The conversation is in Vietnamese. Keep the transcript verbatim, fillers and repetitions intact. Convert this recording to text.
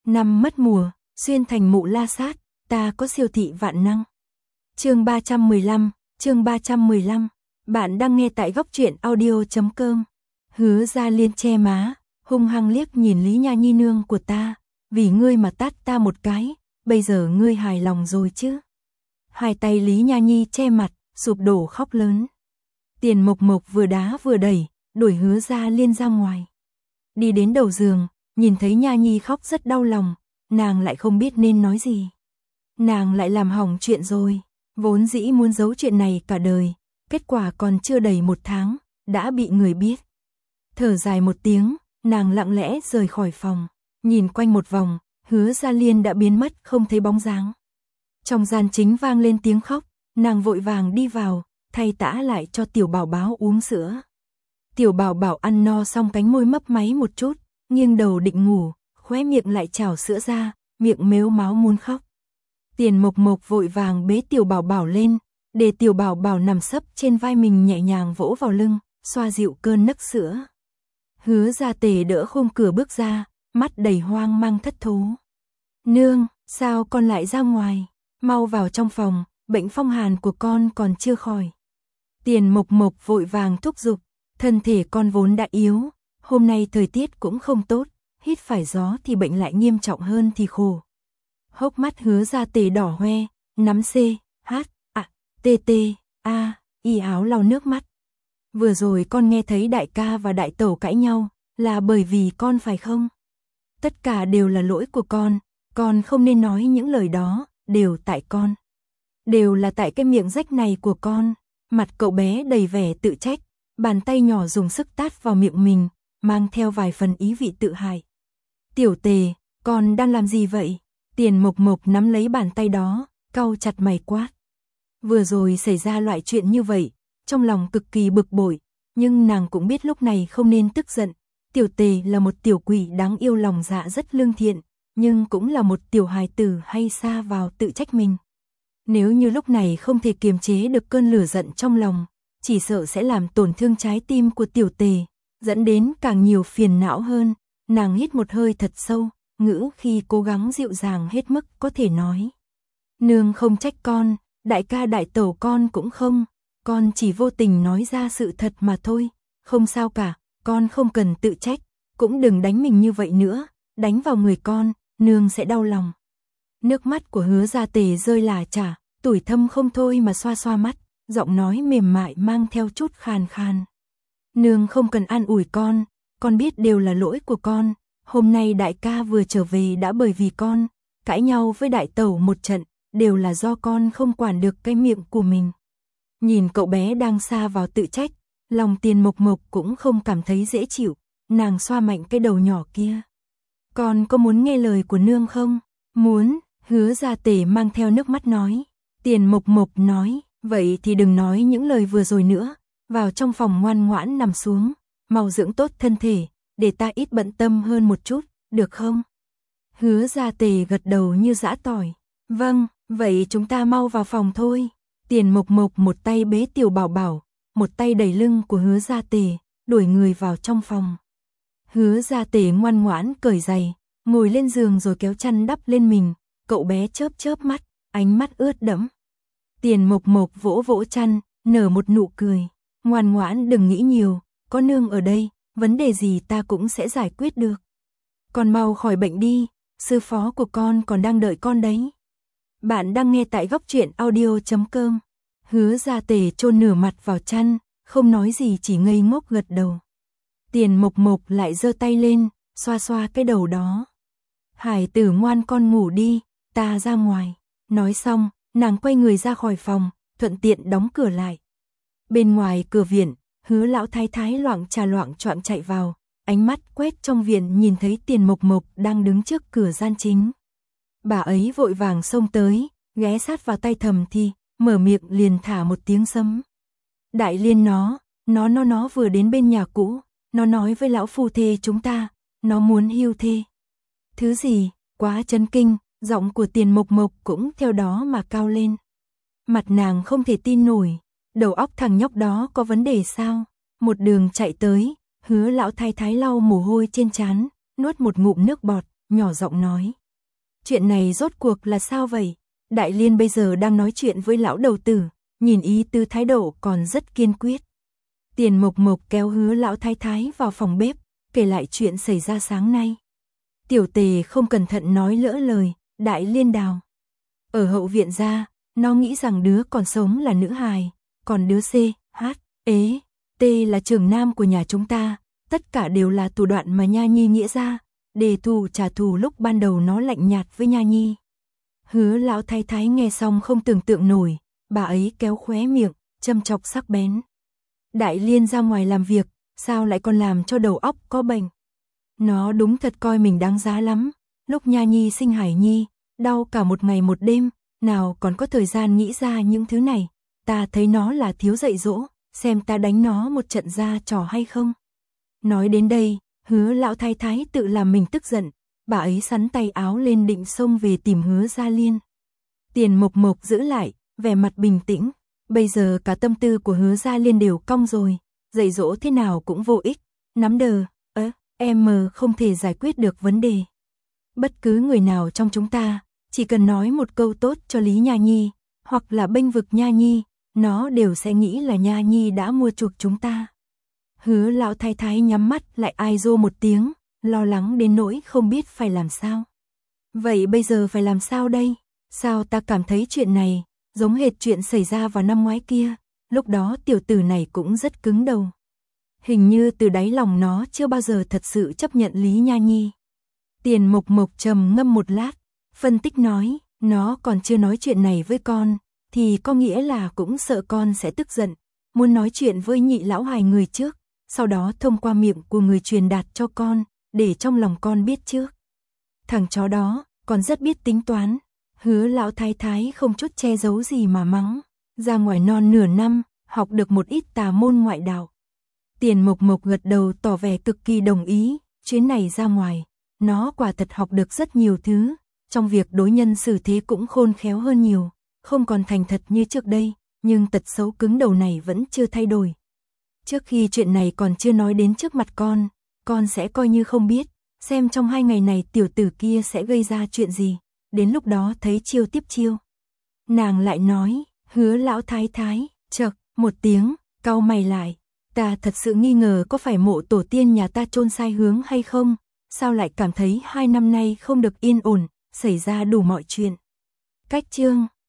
Năm mất mùa, xuyên thành mụ la sát, ta có siêu thị vạn năng. Chương ba trăm mười lăm, chương ba trăm mười lăm. Bạn đang nghe tại góc truyện audio chấm com. Hứa Gia Liên che má, hung hăng liếc nhìn Lý Nha Nhi nương của ta, vì ngươi mà tát ta một cái, bây giờ ngươi hài lòng rồi chứ? Hai tay Lý Nha Nhi che mặt, sụp đổ khóc lớn. Tiền Mộc Mộc vừa đá vừa đẩy, đuổi Hứa Gia Liên ra ngoài. Đi đến đầu giường, nhìn thấy Nha Nhi khóc rất đau lòng, nàng lại không biết nên nói gì. Nàng lại làm hỏng chuyện rồi, vốn dĩ muốn giấu chuyện này cả đời, kết quả còn chưa đầy một tháng, đã bị người biết. Thở dài một tiếng, nàng lặng lẽ rời khỏi phòng, nhìn quanh một vòng, Hứa Gia Liên đã biến mất không thấy bóng dáng. Trong gian chính vang lên tiếng khóc, nàng vội vàng đi vào, thay tã lại cho tiểu bảo bảo uống sữa. Tiểu bảo bảo ăn no xong cánh môi mấp máy một chút, nghiêng đầu định ngủ, khóe miệng lại trào sữa ra, miệng mếu máo muốn khóc. Tiền Mộc Mộc vội vàng bế tiểu bảo bảo lên, để tiểu bảo bảo nằm sấp trên vai mình nhẹ nhàng vỗ vào lưng, xoa dịu cơn nấc sữa. Hứa Gia Tề đỡ khung cửa bước ra, mắt đầy hoang mang thất thố. Nương, sao con lại ra ngoài? Mau vào trong phòng, bệnh phong hàn của con còn chưa khỏi. Tiền Mộc Mộc vội vàng thúc giục, thân thể con vốn đã yếu, hôm nay thời tiết cũng không tốt, hít phải gió thì bệnh lại nghiêm trọng hơn thì khổ. Hốc mắt Hứa Gia Tề đỏ hoe, nắm C, H, A, T T, A, y áo lau nước mắt. Vừa rồi con nghe thấy đại ca và đại tẩu cãi nhau, là bởi vì con phải không? Tất cả đều là lỗi của con, con không nên nói những lời đó, đều tại con. Đều là tại cái miệng rách này của con. Mặt cậu bé đầy vẻ tự trách, bàn tay nhỏ dùng sức tát vào miệng mình, mang theo vài phần ý vị tự hại. Tiểu Tề, con đang làm gì vậy? Tiền Mộc Mộc nắm lấy bàn tay đó, cau chặt mày quát. Vừa rồi xảy ra loại chuyện như vậy, trong lòng cực kỳ bực bội, nhưng nàng cũng biết lúc này không nên tức giận. Tiểu Tề là một tiểu quỷ đáng yêu, lòng dạ rất lương thiện, nhưng cũng là một tiểu hài tử hay sa vào tự trách mình. Nếu như lúc này không thể kiềm chế được cơn lửa giận trong lòng, chỉ sợ sẽ làm tổn thương trái tim của Tiểu Tề, dẫn đến càng nhiều phiền não hơn. Nàng hít một hơi thật sâu, ngữ khi cố gắng dịu dàng hết mức có thể nói. Nương không trách con, đại ca đại tẩu con cũng không, con chỉ vô tình nói ra sự thật mà thôi, không sao cả, con không cần tự trách, cũng đừng đánh mình như vậy nữa, đánh vào người con, nương sẽ đau lòng. Nước mắt của Hứa Gia Tề rơi lả chả, tủi thâm không thôi mà xoa xoa mắt, giọng nói mềm mại mang theo chút khàn khàn. Nương không cần an ủi con, con biết đều là lỗi của con, hôm nay đại ca vừa trở về đã bởi vì con, cãi nhau với đại tẩu một trận, đều là do con không quản được cái miệng của mình. Nhìn cậu bé đang sa vào tự trách, lòng Tiền Mộc Mộc cũng không cảm thấy dễ chịu, nàng xoa mạnh cái đầu nhỏ kia. Con có muốn nghe lời của nương không? Muốn, Hứa Gia Tề mang theo nước mắt nói. Tiền Mộc Mộc nói, vậy thì đừng nói những lời vừa rồi nữa, vào trong phòng ngoan ngoãn nằm xuống, mau dưỡng tốt thân thể, để ta ít bận tâm hơn một chút, được không? Hứa Gia Tề gật đầu như giã tỏi. Vâng, vậy chúng ta mau vào phòng thôi. Tiền Mộc Mộc một tay bế tiểu bảo bảo, một tay đẩy lưng của Hứa Gia Tề, đuổi người vào trong phòng. Hứa Gia Tề ngoan ngoãn cởi giày, ngồi lên giường rồi kéo chăn đắp lên mình, cậu bé chớp chớp mắt, ánh mắt ướt đẫm. Tiền Mộc Mộc vỗ vỗ chăn, nở một nụ cười, ngoan ngoãn đừng nghĩ nhiều, có nương ở đây, vấn đề gì ta cũng sẽ giải quyết được. Con mau khỏi bệnh đi, sư phó của con còn đang đợi con đấy. Bạn đang nghe tại góc truyện audio chấm com. Hứa Gia Tề chôn nửa mặt vào chăn, không nói gì chỉ ngây ngốc gật đầu. Tiền Mộc Mộc lại giơ tay lên, xoa xoa cái đầu đó. Hải tử ngoan con ngủ đi, ta ra ngoài. Nói xong, nàng quay người ra khỏi phòng, thuận tiện đóng cửa lại. Bên ngoài cửa viện, Hứa lão thái thái loạng trà loạng choạng chạy vào, ánh mắt quét trong viện nhìn thấy Tiền Mộc Mộc đang đứng trước cửa gian chính. Bà ấy vội vàng xông tới, ghé sát vào tay Thầm Thi, mở miệng liền thả một tiếng sấm. Đại Liên nó, nó nó nó vừa đến bên nhà cũ, nó nói với lão phu thê chúng ta, nó muốn hưu thê. Thứ gì, quá chấn kinh, giọng của Tiền Mộc Mộc cũng theo đó mà cao lên. Mặt nàng không thể tin nổi, đầu óc thằng nhóc đó có vấn đề sao? Một đường chạy tới, Hứa lão thái thái lau mồ hôi trên trán, nuốt một ngụm nước bọt, nhỏ giọng nói. Chuyện này rốt cuộc là sao vậy? Đại Liên bây giờ đang nói chuyện với lão đầu tử, nhìn ý tứ thái độ còn rất kiên quyết. Tiền Mộc Mộc kéo Hứa lão thái thái vào phòng bếp, kể lại chuyện xảy ra sáng nay. Tiểu Tề không cẩn thận nói lỡ lời, Đại Liên đào. Ở hậu viện ra, nó nghĩ rằng đứa còn sống là nữ hài, còn đứa C, H, ế, T là trưởng nam của nhà chúng ta, tất cả đều là thủ đoạn mà Nha Nhi nghĩ ra, để thù trả thù lúc ban đầu nó lạnh nhạt với Nha Nhi. Hứa lão thái thái nghe xong không tưởng tượng nổi, bà ấy kéo khóe miệng, châm chọc sắc bén. Đại Liên ra ngoài làm việc, sao lại còn làm cho đầu óc có bệnh? Nó đúng thật coi mình đáng giá lắm, lúc Nha Nhi sinh Hải Nhi, đau cả một ngày một đêm, nào còn có thời gian nghĩ ra những thứ này, ta thấy nó là thiếu dạy dỗ, xem ta đánh nó một trận ra trò hay không. Nói đến đây, Hứa lão thái thái tự làm mình tức giận, bà ấy sắn tay áo lên định xông về tìm Hứa Gia Liên. Tiền Mộc Mộc giữ lại, vẻ mặt bình tĩnh, bây giờ cả tâm tư của Hứa Gia Liên đều cong rồi, dạy dỗ thế nào cũng vô ích, nắm đờ, ớ, em không thể giải quyết được vấn đề. Bất cứ người nào trong chúng ta, chỉ cần nói một câu tốt cho Lý Nha Nhi, hoặc là bênh vực Nha Nhi, nó đều sẽ nghĩ là Nha Nhi đã mua chuộc chúng ta. Hứa lão thái thái nhắm mắt lại ai rô một tiếng, lo lắng đến nỗi không biết phải làm sao. Vậy bây giờ phải làm sao đây? Sao ta cảm thấy chuyện này, giống hệt chuyện xảy ra vào năm ngoái kia, lúc đó tiểu tử này cũng rất cứng đầu. Hình như từ đáy lòng nó chưa bao giờ thật sự chấp nhận Lý Nha Nhi. Tiền Mộc Mộc trầm ngâm một lát, phân tích nói, nó còn chưa nói chuyện này với con, thì có nghĩa là cũng sợ con sẽ tức giận, muốn nói chuyện với nhị lão hài người trước, sau đó thông qua miệng của người truyền đạt cho con, để trong lòng con biết trước. Thằng chó đó, còn rất biết tính toán. Hứa lão thái thái không chút che giấu gì mà mắng, ra ngoài non nửa năm, học được một ít tà môn ngoại đạo. Tiền Mộc Mộc gật đầu tỏ vẻ cực kỳ đồng ý, chuyến này ra ngoài, nó quả thật học được rất nhiều thứ, trong việc đối nhân xử thế cũng khôn khéo hơn nhiều, không còn thành thật như trước đây, nhưng tật xấu cứng đầu này vẫn chưa thay đổi. Trước khi chuyện này còn chưa nói đến trước mặt con, con sẽ coi như không biết, xem trong hai ngày này tiểu tử kia sẽ gây ra chuyện gì, đến lúc đó thấy chiêu tiếp chiêu. Nàng lại nói, Hứa lão thái thái, chậc, một tiếng, cau mày lại, ta thật sự nghi ngờ có phải mộ tổ tiên nhà ta chôn sai hướng hay không, sao lại cảm thấy hai năm nay không được yên ổn, xảy ra đủ mọi chuyện. Cách chương